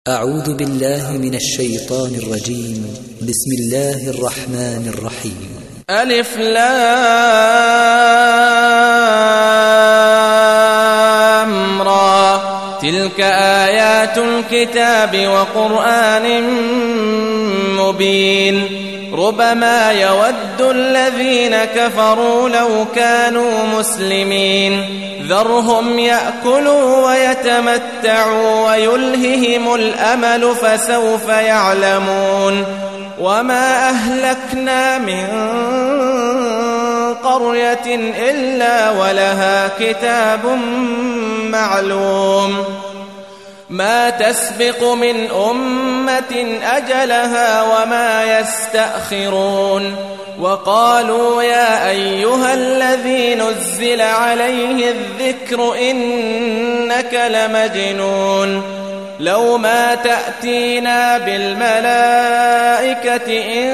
أعوذ بالله من الشيطان الرجيم. بسم الله الرحمن الرحيم. ألف لام را تلك آيات الكتاب وقرآن مبين ربما يود الذين كفروا لو كانوا مسلمين ذرهم يأكلوا ويتمتعوا ويلههم الأمل فسوف يعلمون وما أهلكنا من قرية إلا ولها كتاب معلوم ما تسبق من أمة أجلها وما يستأخرون وقالوا يا أيها الذي نزل عليه الذكر إنك لمجنون لو ما تأتينا بالملائكة إن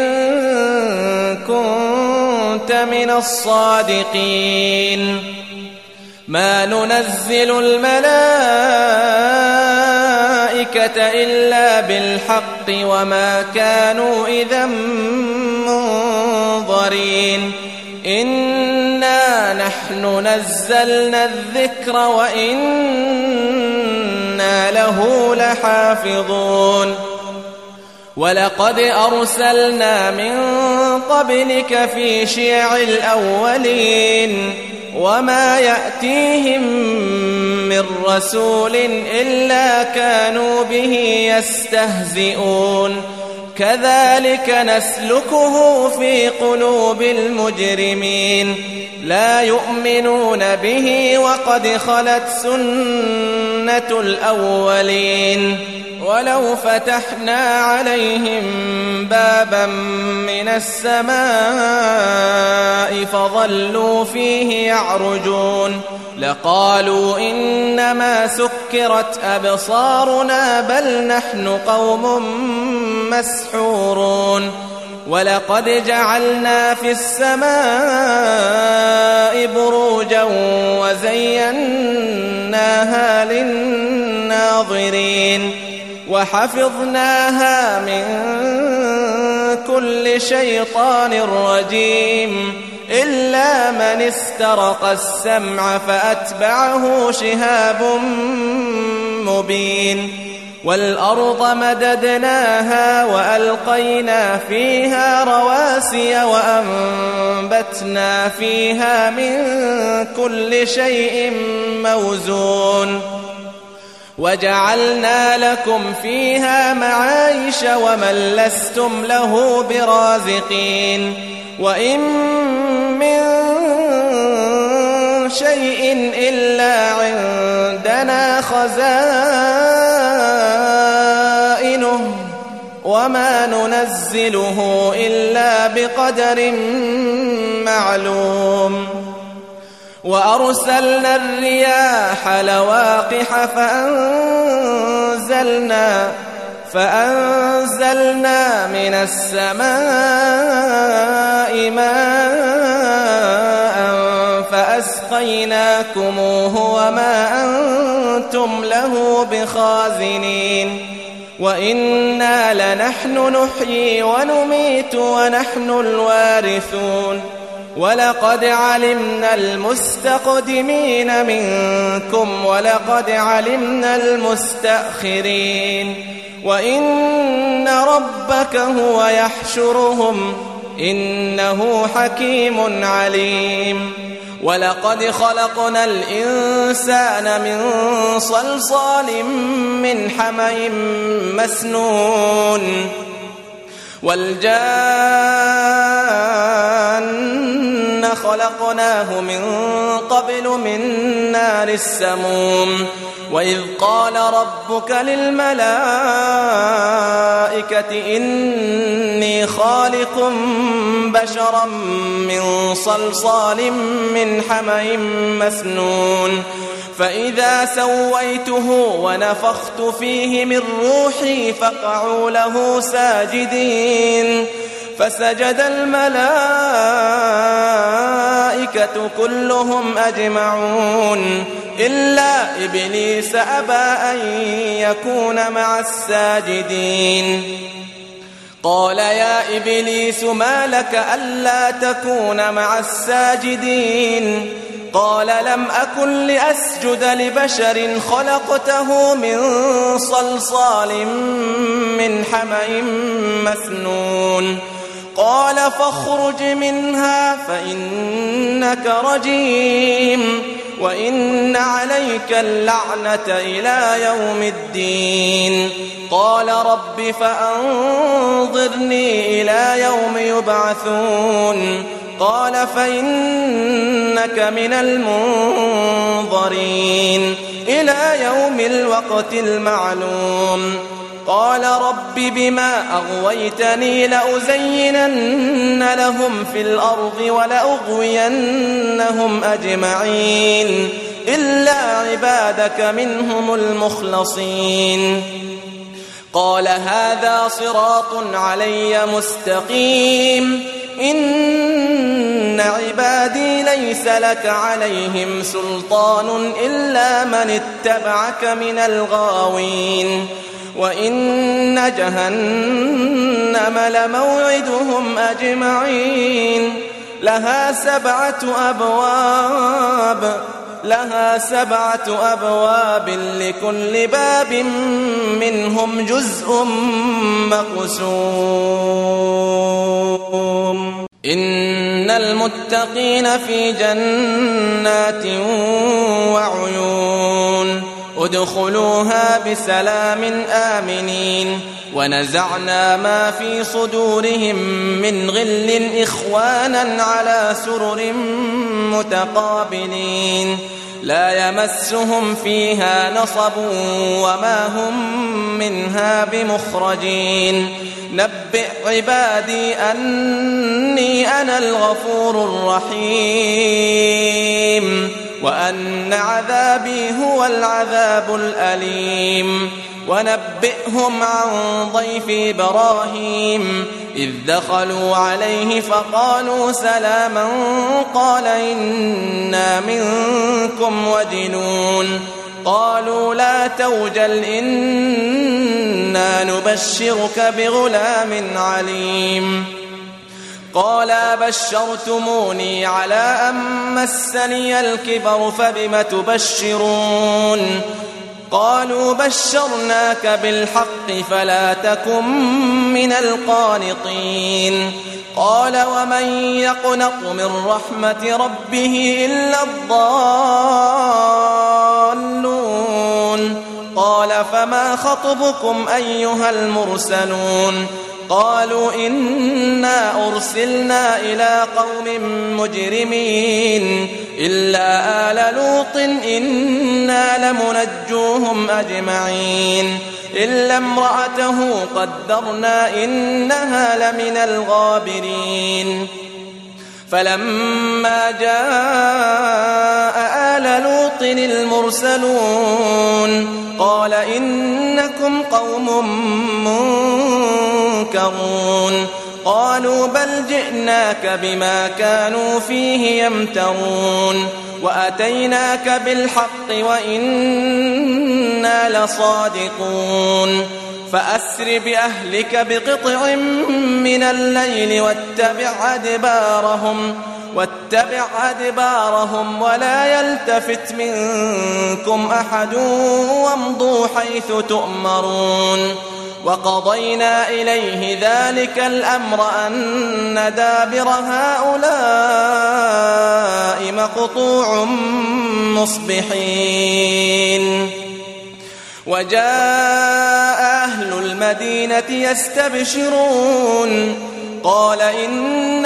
كنت من الصادقين ما ننزل الملائكة إلا بالحق وما كانوا إذا منظرين إنا نحن نزلنا الذكر وإنا له لحافظون ولقد أرسلنا من قبلك في شيع الأولين وما يأتيهم من رسول إلا كانوا به يستهزئون كذلك نسلكه في قلوب المجرمين لا يؤمنون به وقد خلت سنة الأولين ولو فتحنا عليهم بابا من السماء فظلوا فيه يعرجون لقالوا إنما سكرت أبصارنا بل نحن قوم مسحورون ولقد جعلنا في السماء بروجا وزيناها للناظرين وحفظناها من كل شيطان رجيم إلا من استرق السمع فأتبعه شهاب مبين والأرض مددناها وألقينا فيها رواسي وأنبتنا فيها من كل شيء موزون وجعلنا لكم فيها معايش ومن لستم له برازقين وإن من شيء إلا عندنا خزائنه وما ننزله إلا بقدر معلوم وأرسلنا الرياح لواقح فأنزلنا من السماء ماء فأسقيناكموه وما أنتم له بخازنين وإنا لنحن نحيي ونميت ونحن الوارثون ولقد علمنا المستقدمين منكم ولقد علمنا المستأخرين وإن ربك هو يحشرهم إنه حكيم عليم ولقد خلقنا الإنسان من صلصال من حمأ مسنون والجان خلقناه من قبل من نار السموم وإذ قال ربك للملائكة إني خالق بشرا من صلصال من حمأ مسنون فإذا سويته ونفخت فيه من روحي فقعوا له ساجدين فسجد الملائكة كلهم أجمعون إلا إبليس أبى أن يكون مع الساجدين. قال يا إبليس ما لك ألا تكون مع الساجدين؟ قال لم أكن لأسجد لبشر خلقته من صلصال من حمأ مسنون. قال فاخرج منها فإنك رجيم وإن عليك اللعنة إلى يوم الدين. قال رب فأنظرني إلى يوم يبعثون. قال فإنك من المنظرين إلى يوم الوقت المعلوم. قال رب بما أغويتني لأزينن لهم في الأرض ولأغوينهم أجمعين إلا عبادك منهم المخلصين. قال هذا صراط علي مستقيم إن عبادي ليس لك عليهم سلطان إلا من اتبعك من الغاوين. وإن جهنم لموعدهم أجمعين لها سبعة أبواب لكل باب منهم جزء مقسوم. إن المتقين في جنات وعيون ادخلوها بسلام آمنين. ونزعنا ما في صدورهم من غل إخوانا على سرر متقابلين لا يمسهم فيها نصب وما هم منها بمخرجين. نبئ عبادي أني أنا الغفور الرحيم وأن عذابي هو العذاب الأليم. ونبئهم عن ضيف إبراهيم إذ دخلوا عليه فقالوا سلاما قال إنا منكم وجلون. قالوا لا توجل إنا نبشرك بغلام عليم. قال بشرتموني على أن مسني الكبر فبم تبشرون؟ قالوا بشرناك بالحق فلا تكن من القانطين. قال ومن يقنط من رحمة ربه إلا الضالون. قال فما خطبكم أيها المرسلون؟ قالوا إنا أرسلنا إلى قوم مجرمين إلا آل لوط إنا لمنجوهم أجمعين إلا امرأته قدرنا إنها لمن الغابرين. فلما جاء آل لوط المرسلون قال إنكم قوم منكرون. قالوا بل جئناك بما كانوا فيه يمترون وأتيناك بالحق وإنا لصادقون. فأسر بأهلك بقطع من الليل واتبع أدبارهم ولا يلتفت منكم أحد وامضوا حيث تؤمرون. وقضينا إليه ذلك الأمر أن دابر هؤلاء مقطوع مصبحين. وجاء أهل المدينة يستبشرون قال إن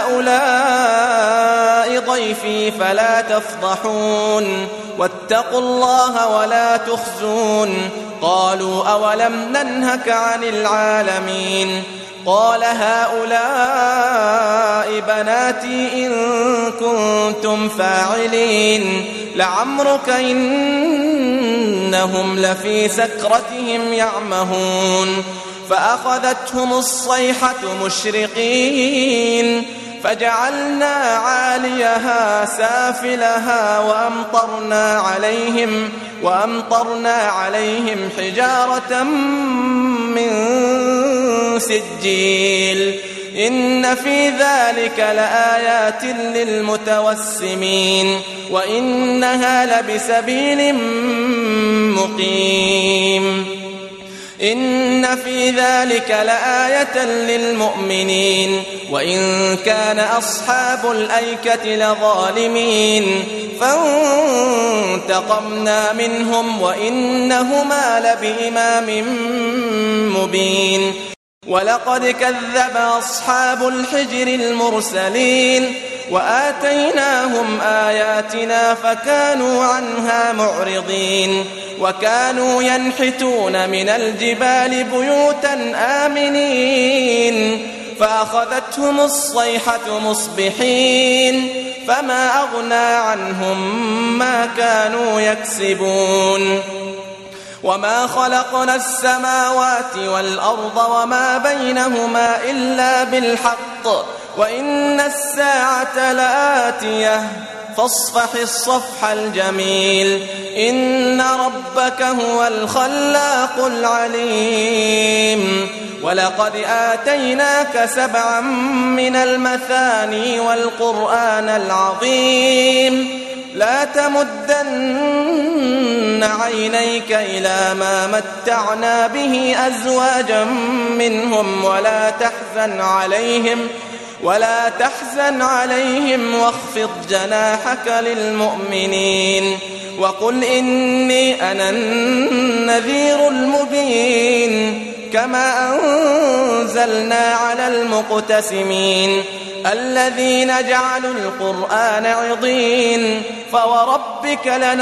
هؤلاء ضيفي فلا تفضحون واتقوا الله ولا تخزون. قالوا أولم ننهك عن العالمين؟ قال هؤلاء بناتي إن كنتم فاعلين لعمرك إنهم لفي سكرتهم يعمهون. فأخذتهم الصيحة مشرقين فجعلنا عاليها سافلها وأمطرنا عليهم حجارة من سجيل إن في ذلك لآيات للمتوسمين وإنها لبسبيل مقيم إن في ذلك لآية للمؤمنين وإن كان أصحاب الأيكة لظالمين فانتقمنا منهم وإنهما لبإمام مبين ولقد كذب أصحاب الحجر المرسلين وآتيناهم آياتنا فكانوا عنها معرضين وكانوا ينحتون من الجبال بيوتا آمنين فأخذتهم الصيحة مصبحين فما أغنى عنهم ما كانوا يكسبون وما خلقنا السماوات والأرض وما بينهما إلا بالحق وإن الساعة لآتية فاصفح الصفح الجميل إن ربك هو الخلاق العليم ولقد آتيناك 7 من المثاني والقرآن العظيم لا تمدن عينيك إلى ما متعنا به أزواجا منهم ولا تحزن عليهم واخفض جناحك للمؤمنين وقل إني أنا النذير المبين كما أنزلنا على المقتسمين الذين جعلوا القرآن عضين فوربك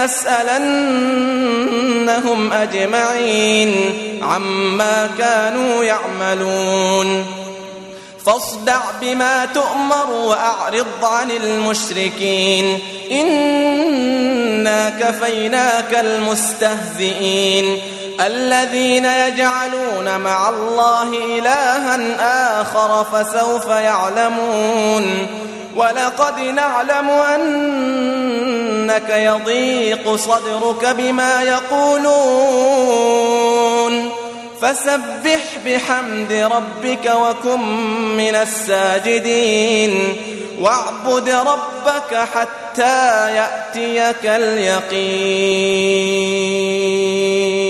لنسألنهم أجمعين عما كانوا يعملون فاصدع بما تؤمر وأعرض عن المشركين إنا كفيناك المستهزئين الذين يجعلون مع الله إلها آخر فسوف يعلمون ولقد نعلم أنك يضيق صدرك بما يقولون فسبح بحمد ربك وكن من الساجدين واعبد ربك حتى يأتيك اليقين.